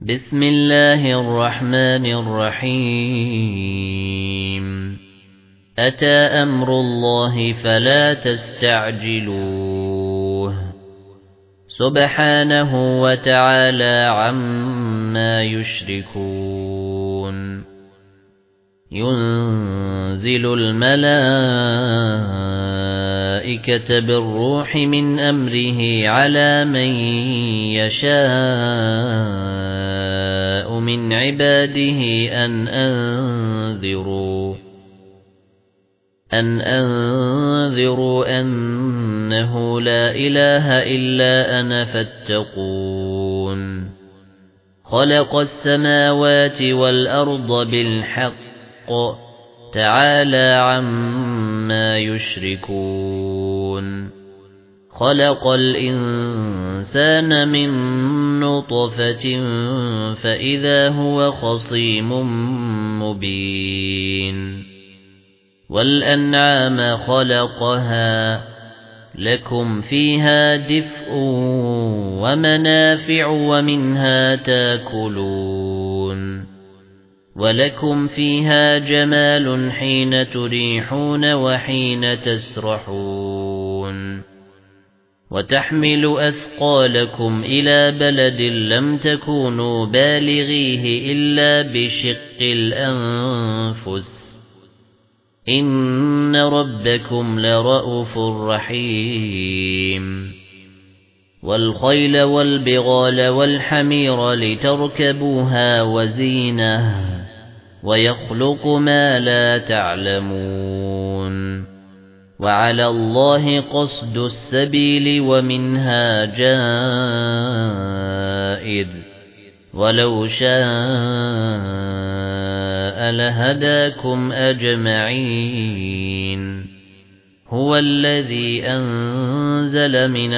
بسم الله الرحمن الرحيم أتى أمر الله فلا تستعجلوه سبحانه وتعالى عما يشركون ينزل الملائكة بالروح من أمره على من يشاء من عباده أن أنذروا أنه لا إله إلا أنا فاتقون خلق السماوات والأرض بالحق تعالى عما يشركون خلق الإنسان من نطفة فإذا هو خصيم مبين والأنعام خلقها لكم فيها دفء ومنافع ومنها تاكلون ولكم فيها جمال حين تريحون وحين تسرحون وتحمل أثقالكم إلى بلد لم تكونوا بالغيه إلا بشق الأنفس إن ربكم لرؤوف رحيم والخيل والبغال والحمير لتركبوها وزينة ويخلق ما لا تعلمون وعلى الله قصد السبيل ومنها جائر ولو شاء لهداكم أجمعين هو الذي أنزل من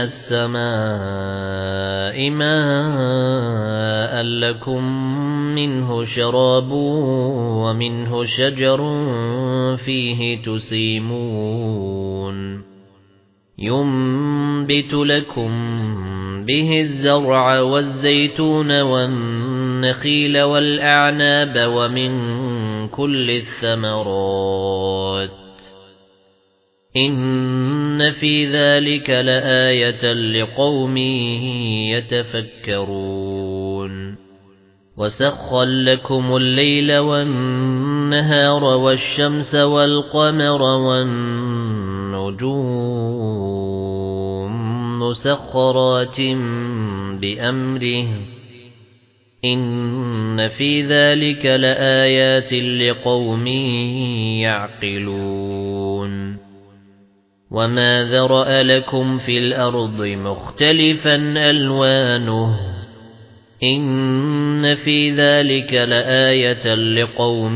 السماء ماء لكم منه شراب ومنه شجر فيه تسيمون ينبت لكم به الزرع والزيتون والنخيل والأعناب ومن كل الثمرات إن في ذلك لآية لقوم يتفكرون وسخر لكم الليل والنهار والشمس والقمر والنجوم مسخرات بأمره إن في ذلك لآيات لقوم يعقلون وما ذرأ لكم في الأرض مختلفا ألوانه إن في ذلك لآية لقوم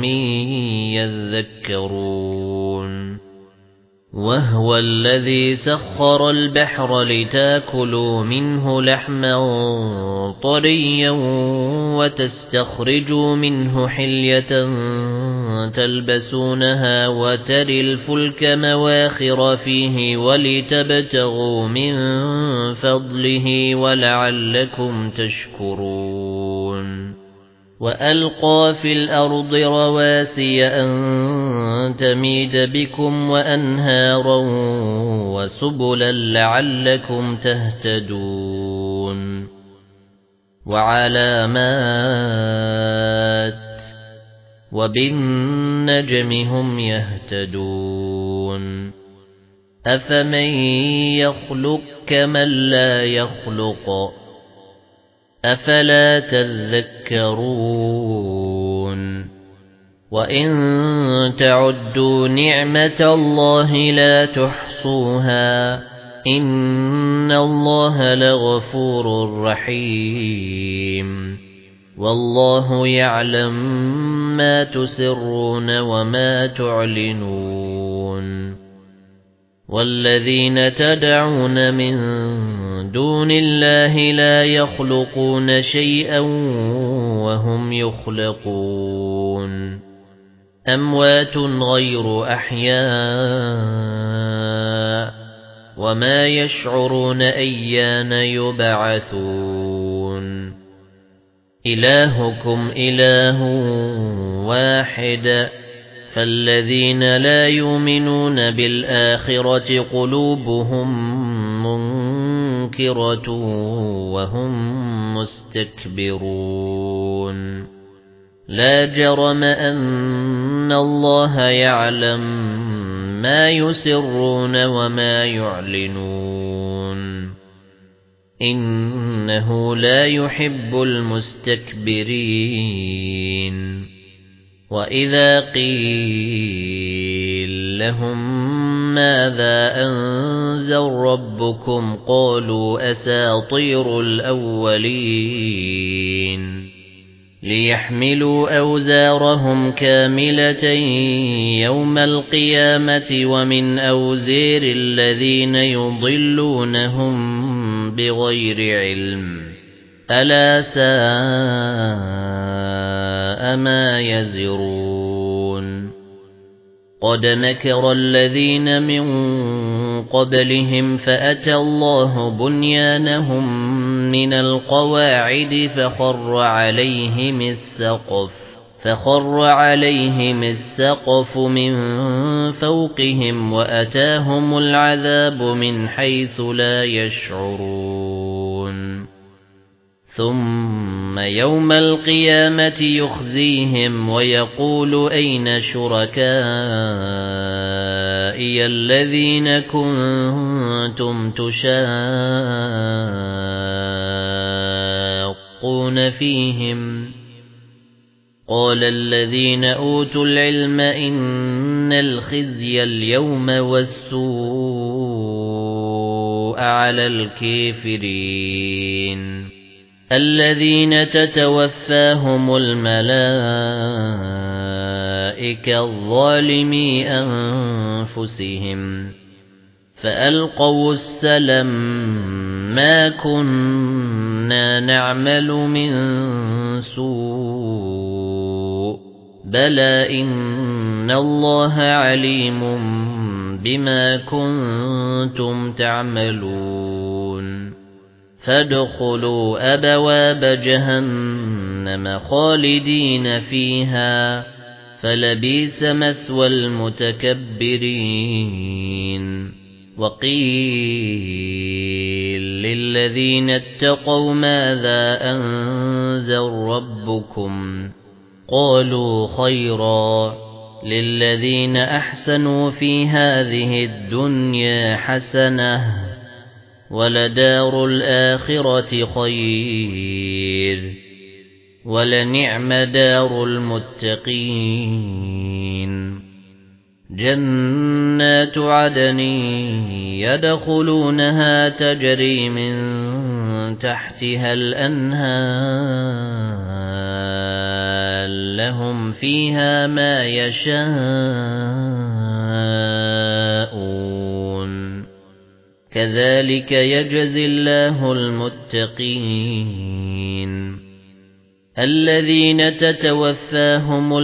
يذكرون وهو الذي سخر البحر لتاكلوا منه لحما طريا وتستخرجوا منه حلية تلبسونها وتري الفلك مواخر فيه ولتبتغوا من فضله ولعلكم تشكرون وألقى في الأرض رواسي أن تميد بكم وأنهارا وسبلا لعلكم تهتدون وعلامات وبالنجم هم يهتدون أفمن يخلق كمن لا يخلق أفلا تذكرون وإن تعدوا نعمة الله لا تحصوها إن الله لغفور رحيم والله يعلم ما تسرون وما تعلنون والذين تدعون من دون الله لا يخلقون شيئا وهم يخلقون أموات غير أحياء وما يشعرون أيان يبعثون إلهكم إله واحد فالذين لا يؤمنون بالآخرة قلوبهم منكرة وهم مستكبرون لا جرم أن الله يعلم ما يسرون وما يعلنون إنه لا يحب المستكبرين وإذا قيل لهم ماذا أنزل ربكم قالوا أساطير الأولين ليحملوا أوزارهم كاملة يوم القيامة ومن أوزار الذين يضلونهم بغير علم ألا ساء ما يزرون قد مكر الذين من قبلهم فأتى الله بنيانهم من القواعد فخر عليهم السقف من فوقهم وأتاهم العذاب من حيث لا يشعرون ثم يوم القيامة يخزيهم ويقول أين شركائي الذين كنتم تشاقون فيهم قال الذين أوتوا العلم إن الخزي اليوم والسوء على الكافرين الذين تتوفاهم الملائكة الظالمي أنفسهم فألقوا السلم ما كنا نعمل من سوء بلى إن الله عليم بما كنتم تعملون فادخلوا أبواب جهنم خالدين فيها فلبئس مثوى المتكبرين وقيل للذين اتقوا ماذا أنزل ربكم قالوا خيرا للذين أحسنوا في هذه الدنيا حسنة ولدار الآخرة خير ولنعم دار المتقين جنات عدن يدخلونها تجري من تحتها الأنهار لهم فيها ما يشاءون كذلك يجزي الله المتقين الذين تتوفاهم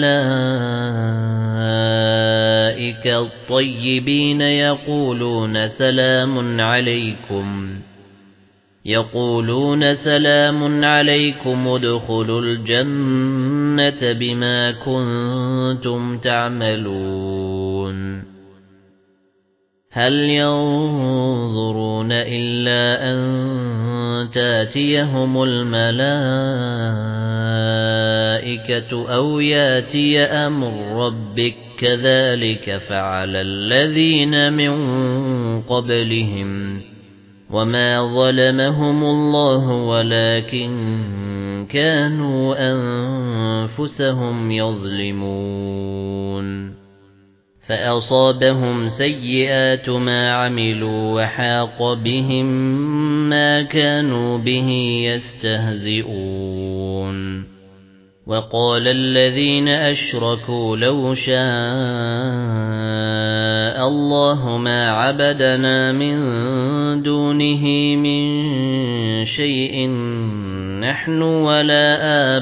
الملائكة الطيبين يقولون سلام عليكم ادخلوا الجنة بما كنتم تعملون هل ينظرون إلا أن تأتيهم الملائكة أو يأتي أمر ربك كذلك فعل الذين من قبلهم وما ظلمهم الله ولكن كانوا أنفسهم يظلمون فأصابهم سيئات ما عملوا وحاق بهم ما كانوا به يستهزئون وقال الذين أشركوا لو شاء الله ما عبدنا من دونه من شيء نحن ولا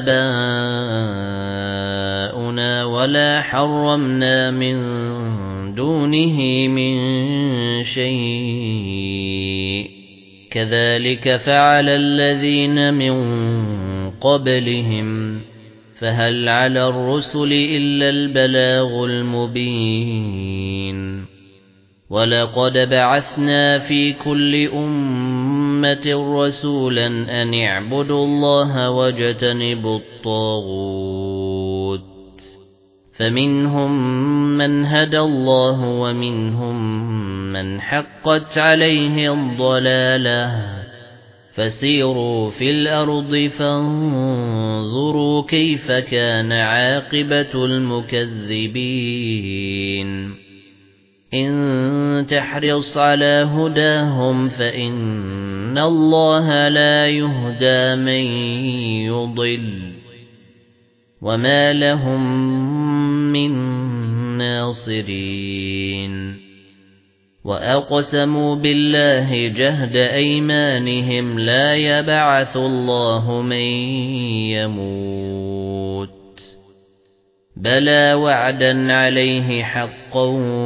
آباؤنا ولا حرمنا من دونه من شيء كذلك فعل الذين من قبلهم فهل على الرسل إلا البلاغ المبين ولقد بعثنا في كل أمة رسولا أن اعبدوا الله واجتنبوا الطاغوت فمنهم من هدى الله ومنهم من حقت عليه الضلالة فسيروا في الأرض فانظروا كيف كان عاقبة المكذبين إن تحرص على هداهم فإن الله لا يهدى من يضل وما لهم من ناصرين وأقسموا بالله جهد أيمانهم لا يبعث الله من يموت بلى وعدا عليه حقا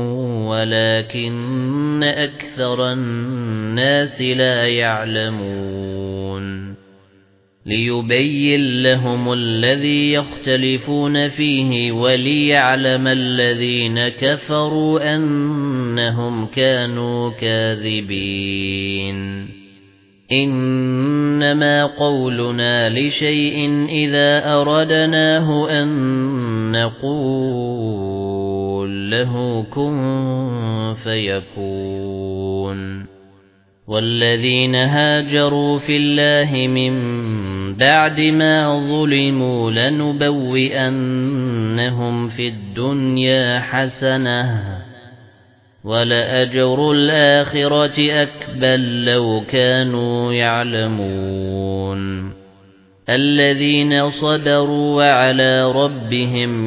ولكن أكثر الناس لا يعلمون ليبين لهم الذي يختلفون فيه وليعلم الذين كفروا أنهم كانوا كاذبين إنما قولنا لشيء إذا أردناه أن نقول له كن فيكون والذين هاجروا في الله من بعد ما ظلموا لنبوئنهم في الدنيا حسنة ولأجر الآخرة أكبر لو كانوا يعلمون الذين صبروا وعلى ربهم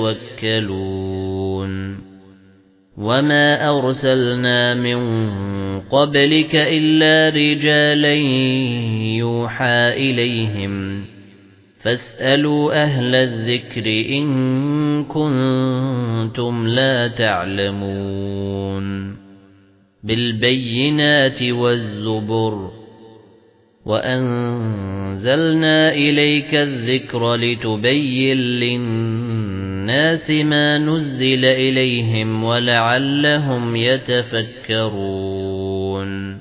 يتوكلون وما أرسلنا من قبلك إلا رجالا يوحى إليهم فاسألوا أهل الذكر إن كنتم لا تعلمون بالبينات والزبر وأنزلنا إليك الذكر لتبين للناس ما نزل إليهم ولعلهم يتفكرون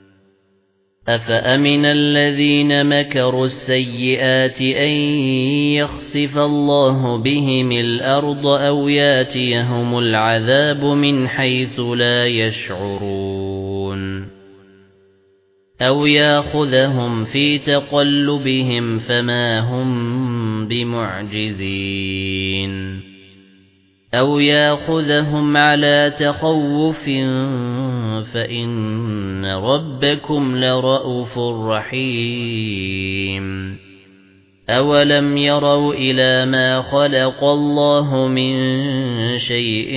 أفأمن الذين مكروا السيئات أن يخسف الله بهم الأرض أو ياتيهم العذاب من حيث لا يشعرون أو ياخذهم في تقلبهم فما هم بمعجزين أو ياخذهم على تخوف فإن ربكم لرءوف رحيم أولم يروا إلى ما خلق الله من شيء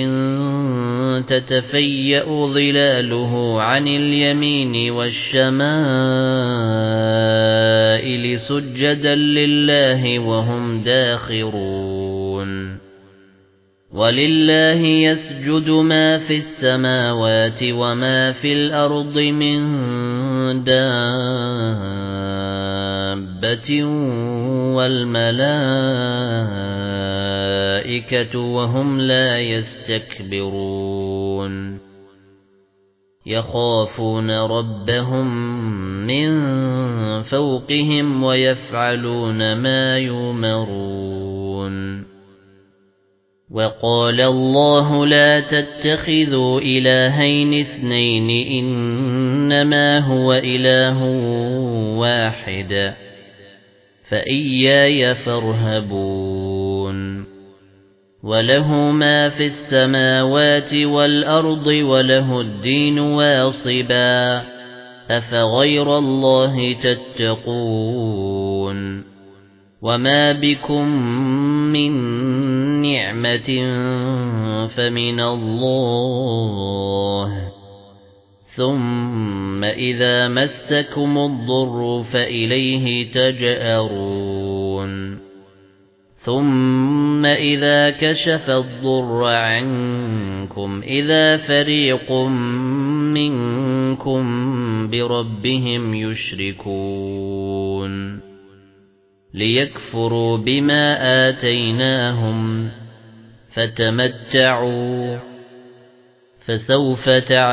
تتفيأ ظلاله عن اليمين والشمائل سجدا لله وهم داخرون ولله يسجد ما في السماوات وما في الأرض من دابة والملائكة وهم لا يستكبرون يخافون ربهم من فوقهم ويفعلون ما يؤمرون وقال الله لا تتخذوا إلهين اثنين إنما هو إله واحد فإياي فارهبون وله ما في السماوات والأرض وله الدين واصبا أفغير الله تتقون وما بكم من نعمة فمن الله ثم إذا مسكم الضر فإليه تجأرون ثم إذا كشف الضر عنكم إذا فريق منكم بربهم يشركون ليكفروا بما آتيناهم فتمتعوا فسوف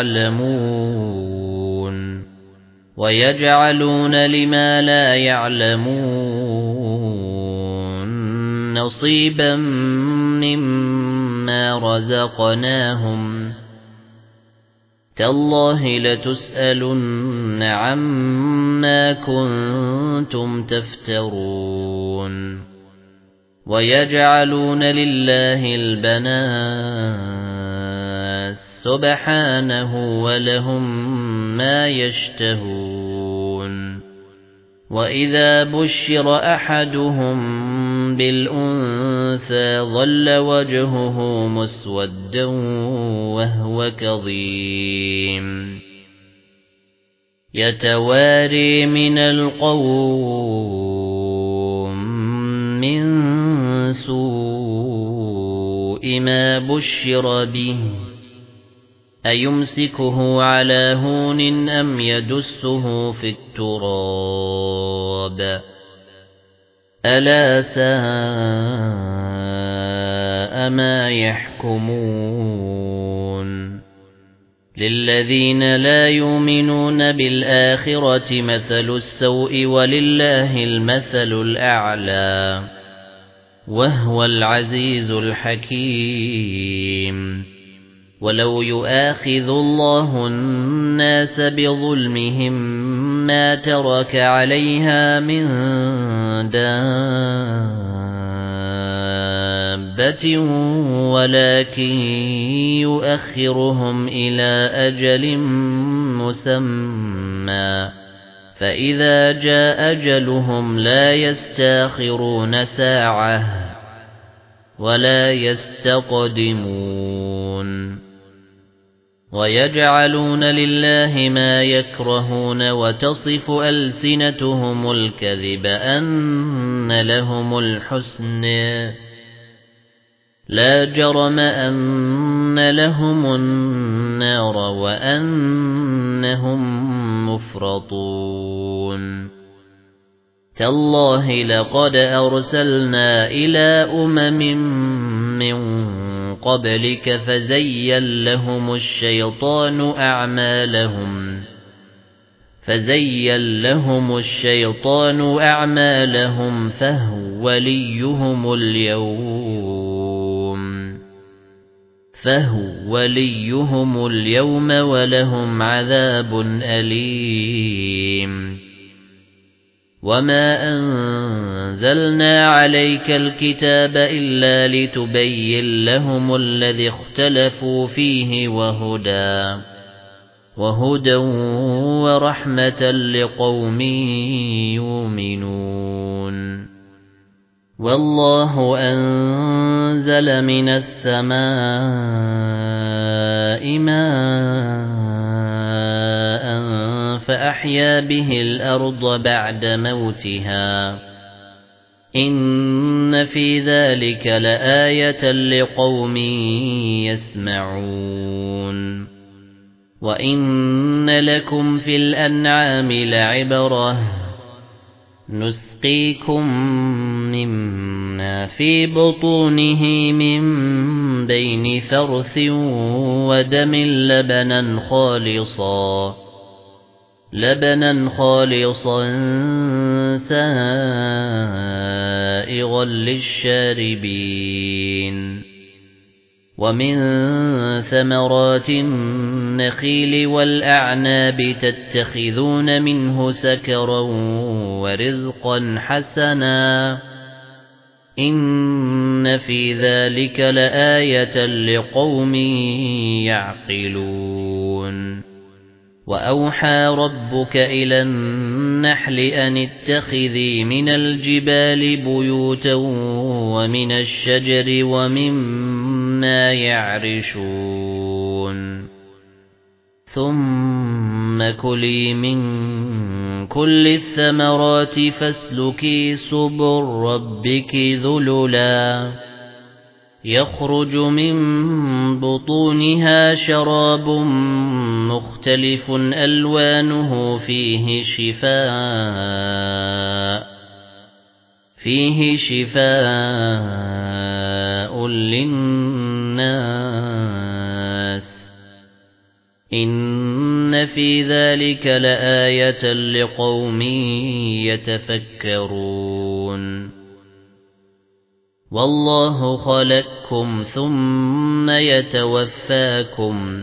تعلمون ويجعلون لما لا يعلمون نصيبا مما رزقناهم تالله لتسألن عما كنتم تفترون ويجعلون لله البنات سبحانه ولهم ما يشتهون وإذا بشر أحدهم بالأنثى ظل وجهه مسودا وهو كظيم يتواري من القوم من سوء ما بشر به أيمسكه على هون أم يدسه في التراب ألا ساء ما يحكمون للذين لا يؤمنون بالآخرة مثل السوء ولله المثل الأعلى وهو العزيز الحكيم ولو يؤاخذ الله الناس بظلمهم ما ترك عليها من دابة ولكن يؤخرهم إلى أجل مسمى فإذا جاء أجلهم لا يستأخرون ساعة ولا يستقدمون ويجعلون لله ما يكرهون وتصف ألسنتهم الكذب أن لهم الحسنى لا جرم أن لهم النار وأنهم مفرطون تالله لقد أرسلنا إلى من قبلك فزين لهم الشيطان أعمالهم فهو وليهم اليوم ولهم عذاب أليم وما أنزلنا عليك الكتاب إلا لتبين لهم الذي اختلفوا فيه وهدى ورحمة لقوم يؤمنون والله أنزل من السماء ماء فأحيا به الأرض بعد موتها إن في ذلك لآية لقوم يسمعون وإن لكم في الأنعام لعبرة نسقيكم مما في بطونه من بين فرث ودم لبنا خالصا سائغا للشاربين ومن ثمرات النخيل والأعناب تتخذون منه سكرا ورزقا حسنا إن في ذلك لآية لقوم يعقلون وأوحى ربك إلى النحل أن اتخذي من الجبال بيوتا ومن الشجر ومما يعرشون ثم كلي من كل الثمرات فاسلكي سبل ربك ذللا يخرج من بطونها شراب مختلف ألوانه فيه شفاء فيه شفاء للناس إن في ذلك لآية لقوم يتفكرون والله خلقكم ثم يتوفاكم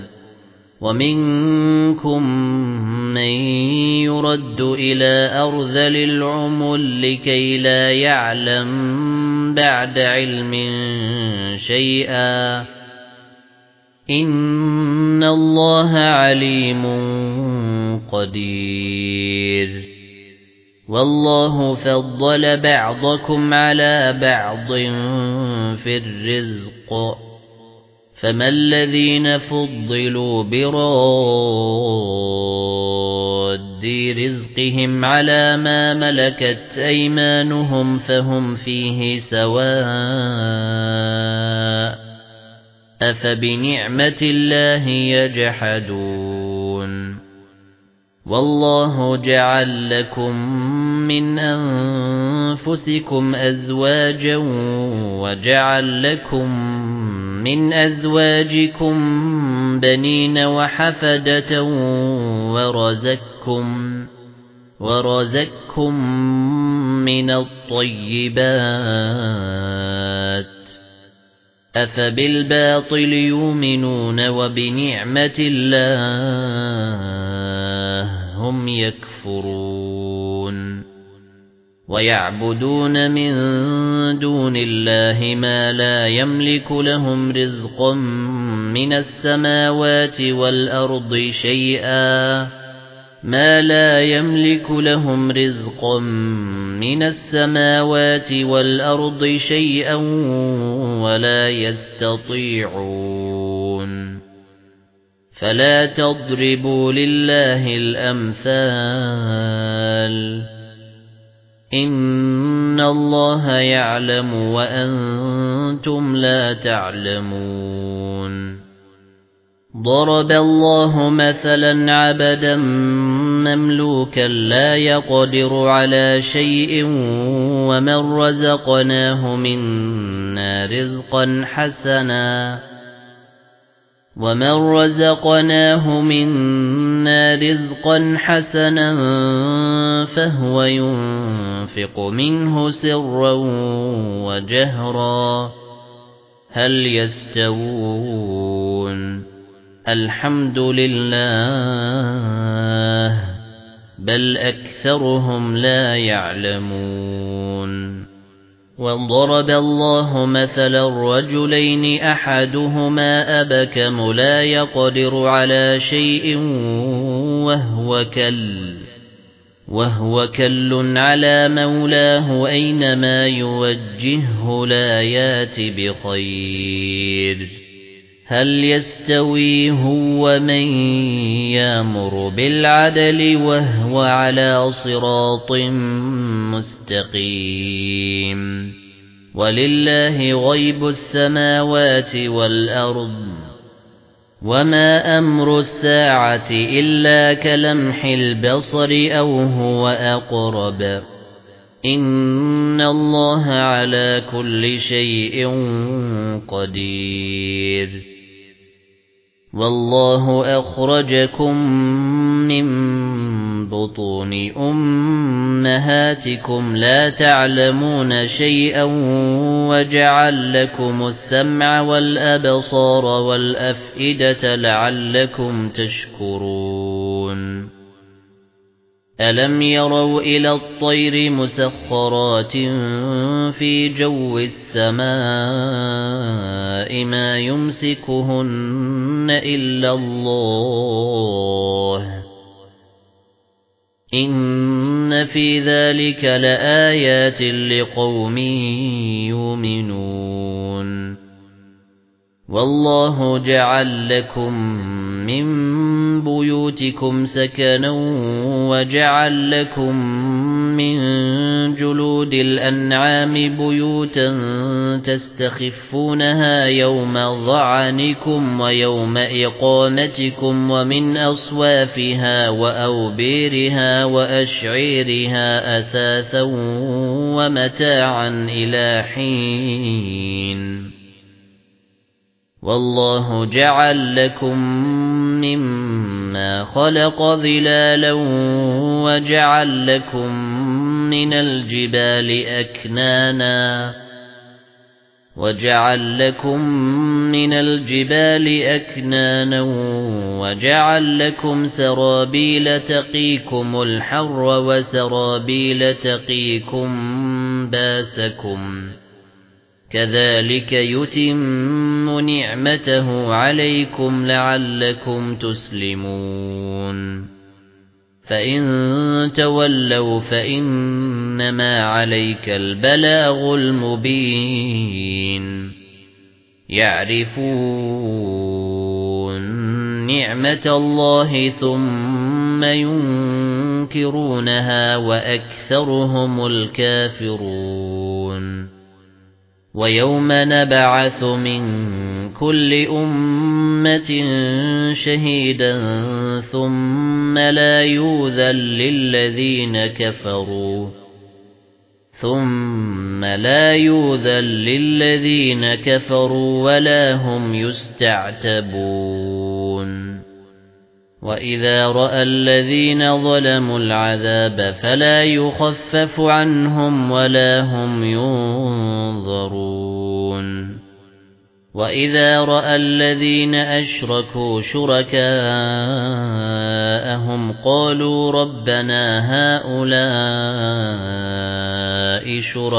ومنكم من يرد إلى أرذل العمر لكي لا يعلم بعد علم شيئا إن الله عليم قدير والله فضل بعضكم على بعض في الرزق فما الذين فضلوا براد رزقهم على ما ملكت أيمانهم فهم فيه سواء أفبنعمة الله يجحدون والله جعل لكم من أنفسكم أزواجا وجعل لكم من أزواجكم بنين وحفدة ورزقكم من الطيبات أفبالباطل يؤمنون وبنعمة الله هم يكفرون ويعبدون من دون الله ما لا يملك لهم رزقا من السماوات والأرض شيئا ولا يستطيعون فلا تضربوا لله الأمثال إن الله يعلم وأنتم لا تعلمون ضرب الله مثلا عبدا مملوكا لا يقدر على شيء ومن رزقناه منا رزقا حسنا فهو ينفق منه سرا وجهرا هل يستوون الحمد لله بل أكثرهم لا يعلمون وضرب الله مثلا رجلين أحدهما أبكم لا يقدر على شيء وهو كل على مولاه أينما يوجهه لا يات بخير هل يستوي هو من يأمر بالعدل وهو على صراط مستقيم ولله غيب السماوات والأرض وما أمر الساعة إلا كلمح البصر أو هو أقرب إن الله على كل شيء قدير والله أخرجكم من بطون أمهاتكم لا تعلمون شيئا وجعل لكم السمع والأبصار والأفئدة لعلكم تشكرون ألم يروا إلى الطير مسخرات في جو السماء ما يمسكهن إلا الله إن في ذلك لآيات لقوم يؤمنون والله جعل لكم من بيوتكم سكنا وجعل لكم من جلود الأنعام بيوتا تستخفونها يوم ظعنكم ويوم إقامتكم ومن أصوافها وأوبيرها وأشعيرها أثاثا ومتاعا إلى حين والله جعل لكم مما خلق ظلالا وجعل لكم من الجبال أكنانا وجعل لكم سرابيل تقيكم الحر وسرابيل تقيكم باسكم كذلك يتم نعمته عليكم لعلكم تسلمون فإن تولوا فإنما عليك البلاغ المبين يعرفون نعمة الله ثم ينكرونها وأكثرهم الكافرون ويوم نبعث من كل أمة شهيدا ثم لا يؤذن للذين كفروا ولا هم يستعتبون وإذا رأى الذين ظلموا العذاب فلا يخفف عنهم ولا هم ينظرون وإذا رأى الذين أشركوا شركاءهم قالوا ربنا هؤلاء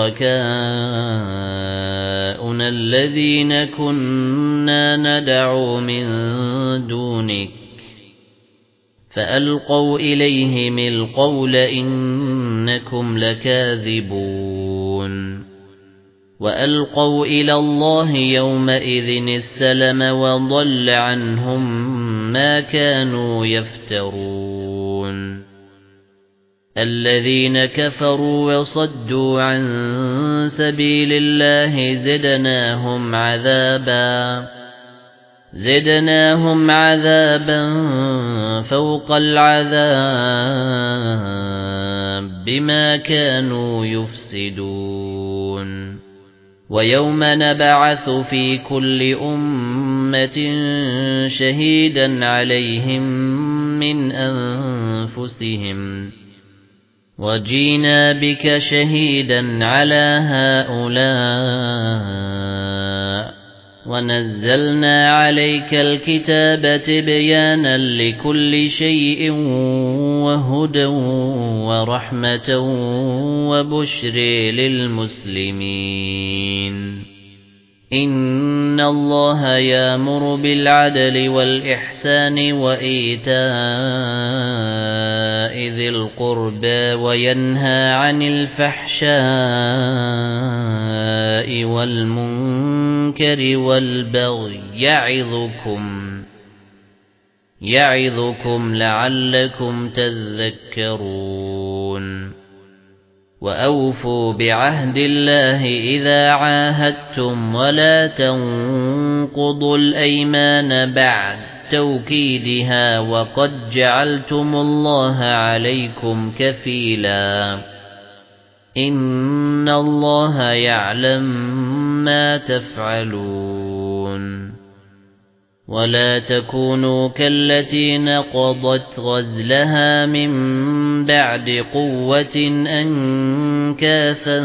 شركاؤنا الذين كنا ندعو من دونك فألقوا إليهم القول إنكم لكاذبون وألقوا إلى الله يومئذ السلم وضل عنهم ما كانوا يفترون الذين كفروا وصدوا عن سبيل الله زدناهم عذابا فوق العذاب بما كانوا يفسدون ويوم نبعث في كل أمة شهيدا عليهم من أنفسهم وجينا بك شهيدا على هؤلاء ونزلنا عليك الكتاب تبيانا لكل شيء وهدى ورحمة وبشر للمسلمين إن الله يأمر بالعدل والإحسان وإيتاء ذي القربى وينهى عن الفحشاء والمنكر والبغي يعظكم لعلكم تذكرون وأوفوا بعهد الله إذا عاهدتم ولا تنقضوا الأيمان بعد توكيدها وقد جعلتم الله عليكم كفيلا إن الله يعلم ما تفعلون ولا تكونوا كالتي نقضت غزلها من بعد قوة أنكاثا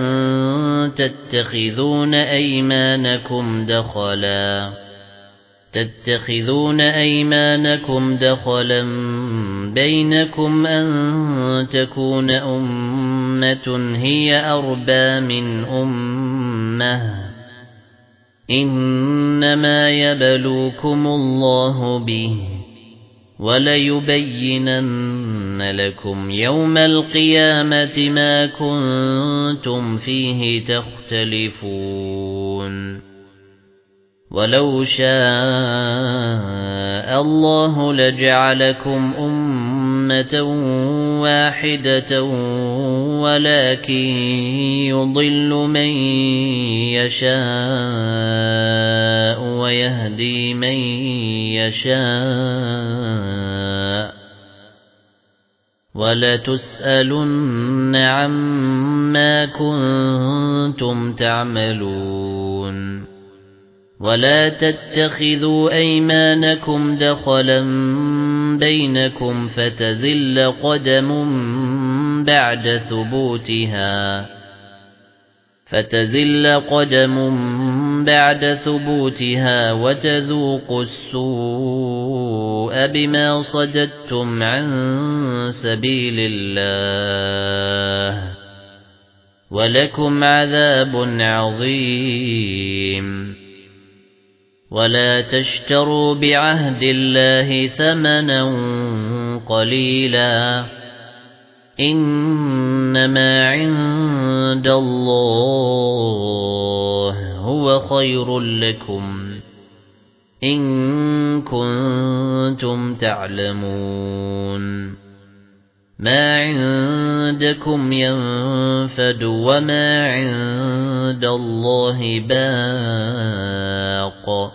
تتخذون أيمانكم دخلا بينكم أن تكون أمة هي أربى من أمة إنما يبلوكم الله به وليبينن لكم يوم القيامة ما كنتم فيه تختلفون ولو شاء الله لجعلكم أمة واحدة ولكن يضل من يشاء ويهدي من يشاء وَلَتُسْأَلُنَّ عَمَّا كُنتُمْ تَعْمَلُونَ وَلَا تَتَّخِذُوا أَيْمَانَكُمْ دَخَلًا بَيْنَكُمْ فَتَزِلَّ قَدَمٌ بَعْدَ ثُبُوتِهَا وَتَذُوقُوا السُّوءَ بِمَا صَدَدتُّمْ عَن سَبِيلِ اللَّهِ وَلَكُمْ عَذَابٌ عَظِيمٌ وَلَا تَشْتَرُوا بِعَهْدِ اللَّهِ ثَمَنًا قَلِيلًا إِنَّمَا عِندَ اللَّهِ هُوَ خَيْرٌ لَكُمْ إِن كُنتُمْ تَعْلَمُونَ مَا عِندَكُمْ يَنفَدُ وَمَا عِندَ اللَّهِ بَاقٍ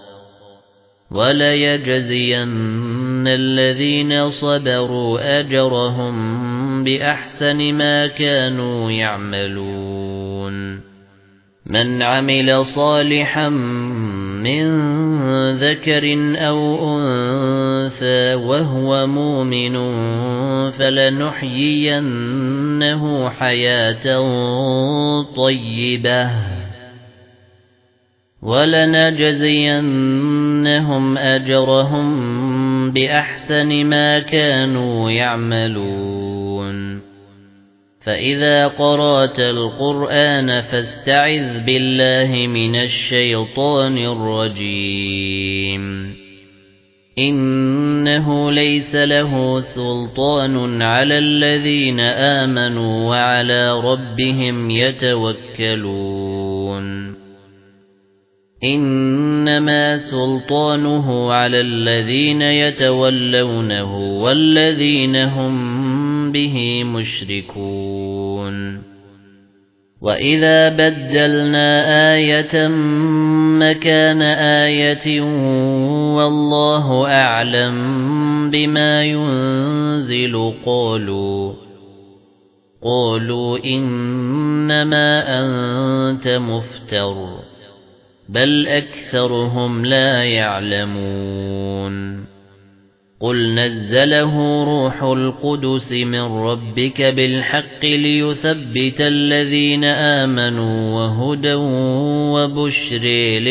وَلَيَجْزِيَنَّ الَّذِينَ صَبَرُوا أَجْرَهُم بِأَحْسَنِ ما كانوا يعملون من عمل صالحا من ذكر أو أنثى وهو مؤمن فلنحيينه حياة طيبة ولنجزينهم أجرهم بأحسن ما كانوا يعملون فإذا قرأت القرآن فاستعذ بالله من الشيطان الرجيم إنه ليس له سلطان على الذين آمنوا وعلى ربهم يتوكلون إنما سلطانه على الذين يتولونه والذين هم به مشركون وإذا بدلنا آية مكان آية والله أعلم بما ينزل قالوا إنما أنت مفتر بل أكثرهم لا يعلمون قل نزله روح القدس من ربك بالحق ليثبت الذين آمنوا وهدى وبشر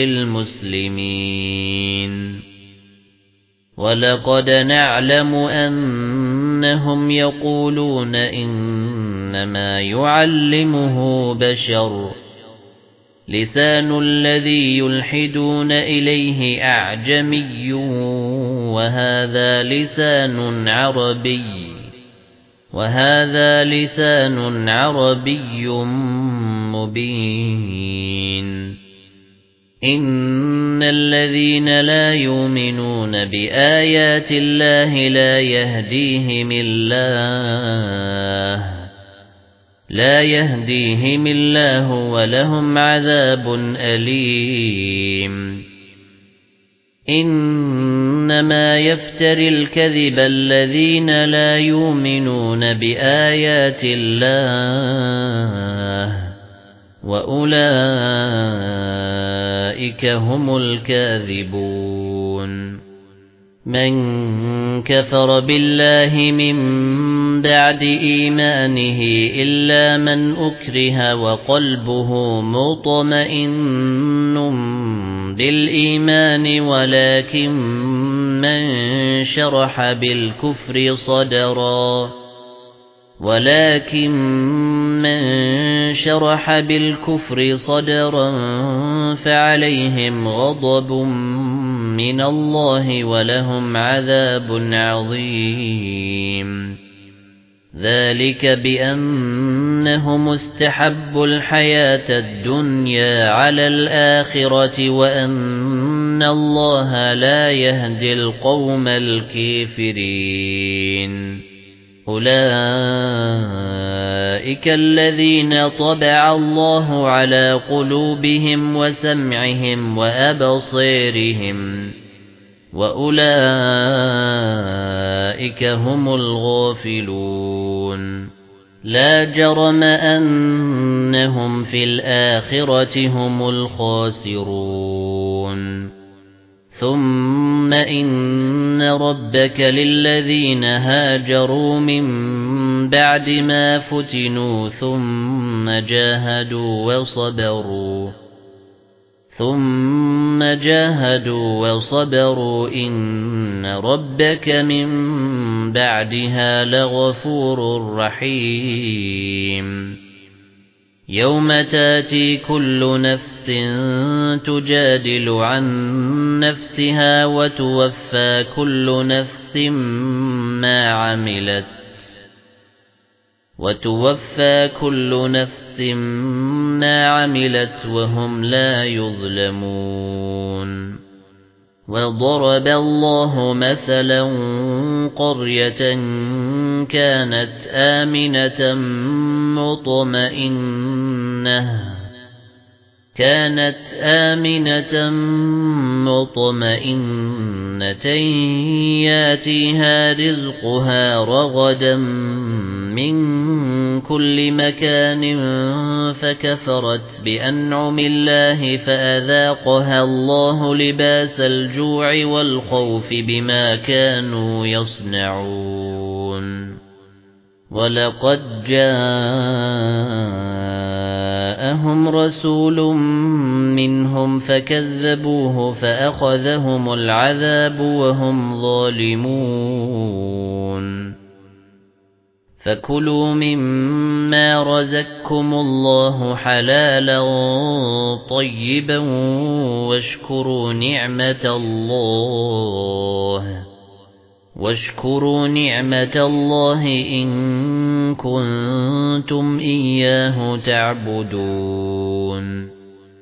للمسلمين ولقد نعلم أنهم يقولون إنما يعلمه بشر لسان الذي يلحدون إليه أعجمي وهذا لسان عربي مبين إن الذين لا يؤمنون بآيات الله لا يهديهم الله ولهم عذاب أليم إنما يفتري الكذب الذين لا يؤمنون بآيات الله وأولئك هم الكاذبون من كفر بالله من بعد إيمانه إلا من أكره وقلبه مطمئن بالإيمان ولكن من شرح بالكفر صدرا فعليهم غضب من الله ولهم عذاب عظيم ذلك بأنهم استحبوا الحياة الدنيا على الآخرة وأن الله لا يهدي القوم الكافرين أولئك الذين طبع الله على قلوبهم وسمعهم وأبصارهم وأولئك هم الغافلون لا جرم أنهم في الآخرة هم الخاسرون ثم إن ربك للذين هاجروا من بعد ما فتنوا ثم جاهدوا وصبروا إن ربك من بعدها لغفور رحيم يوم تاتي كل نفس تجادل عن نفسها وتوفى كل نفس ما عملت وهم لا يظلمون وضرب الله مثلا قرية كانت آمنة مطمئنة ياتيها رزقها رغدا من كل مكان فكفرت بأنعم الله فأذاقها الله لباس الجوع والخوف بما كانوا يصنعون ولقد جاءهم رسول منهم فكذبوه فأخذهم العذاب وهم ظالمون فكلوا مما رزقكم الله حلالا طيبا واشكروا نعمة الله إن كنتم إياه تعبدون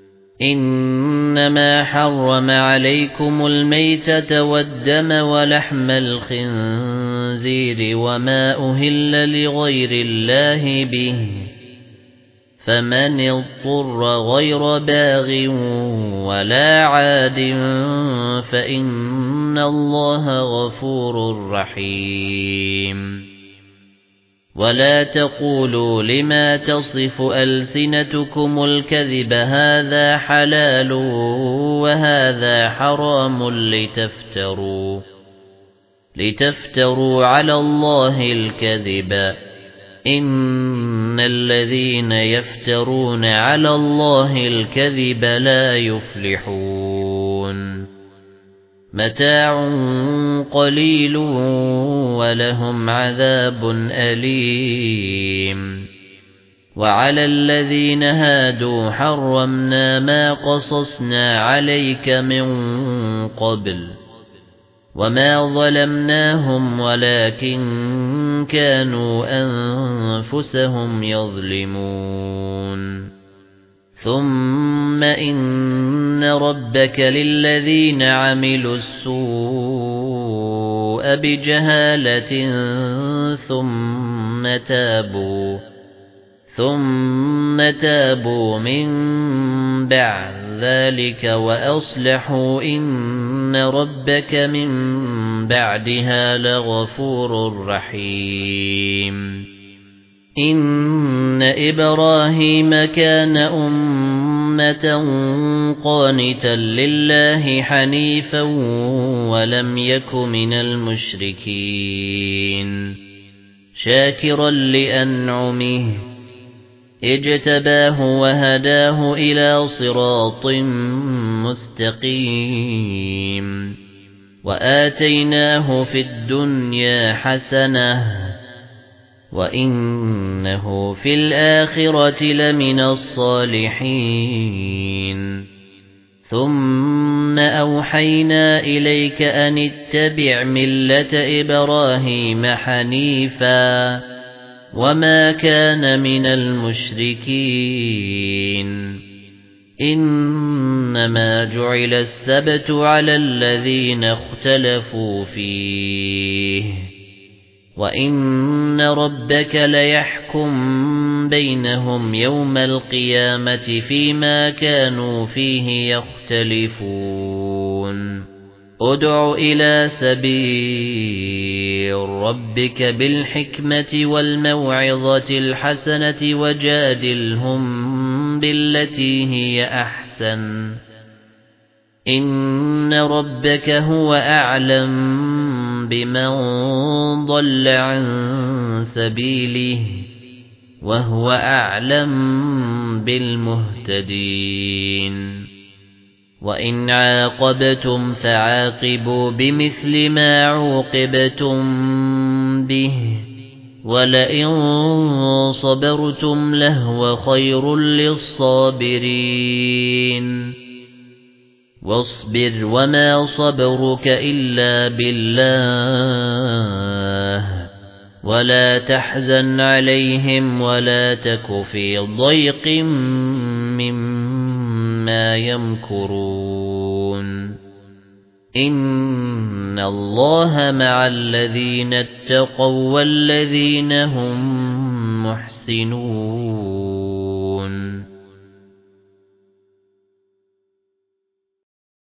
إنما حرم عليكم الميتة والدم ولحم الخنزير وما أهل لغير الله به فمن اضطر غير باغ ولا عاد فإن الله غفور رحيم ولا تقولوا لما تصف ألسنتكم الكذب هذا حلال وهذا حرام لتفتروا على الله الكذب إن الذين يفترون على الله الكذب لا يفلحون متاع قليل ولهم عذاب أليم وعلى الذين هادوا حرمنا ما قصصنا عليك من قبل وما ظلمناهم ولكن كانوا أنفسهم يظلمون ثم إن ربك للذين عملوا السوء بجهالة ثم تابوا من بعد ذلك وأصلحوا إن ربك من بعدها لغفور رحيم إن إبراهيم كان أمة قانتا لله حنيفا ولم يك من المشركين شاكرا لأنعمه اجتباه وهداه إلى صراط مستقيم وآتيناه في الدنيا حسنة وإنه في الآخرة لمن الصالحين ثم أوحينا إليك أن اتبع ملة إبراهيم حنيفا وما كان من المشركين إنما جعل السبت على الذين اختلفوا فيه وإن ربك ليحكم بينهم يوم القيامة فيما كانوا فيه يختلفون ادع إلى سبيل ربك بالحكمة والموعظة الحسنة وجادلهم بالتي هي أحسن إن ربك هو أعلم بمن ضل عن سبيله وهو أعلم بالمهتدين وإن عاقبتم فعاقبوا بمثل ما عوقبتم به ولئن صبرتم لهو خير للصابرين واصبر وما صبرك إلا بالله ولا تحزن عليهم ولا تك في ضيق مما يمكرون إن الله مع الذين اتقوا والذين هم محسنون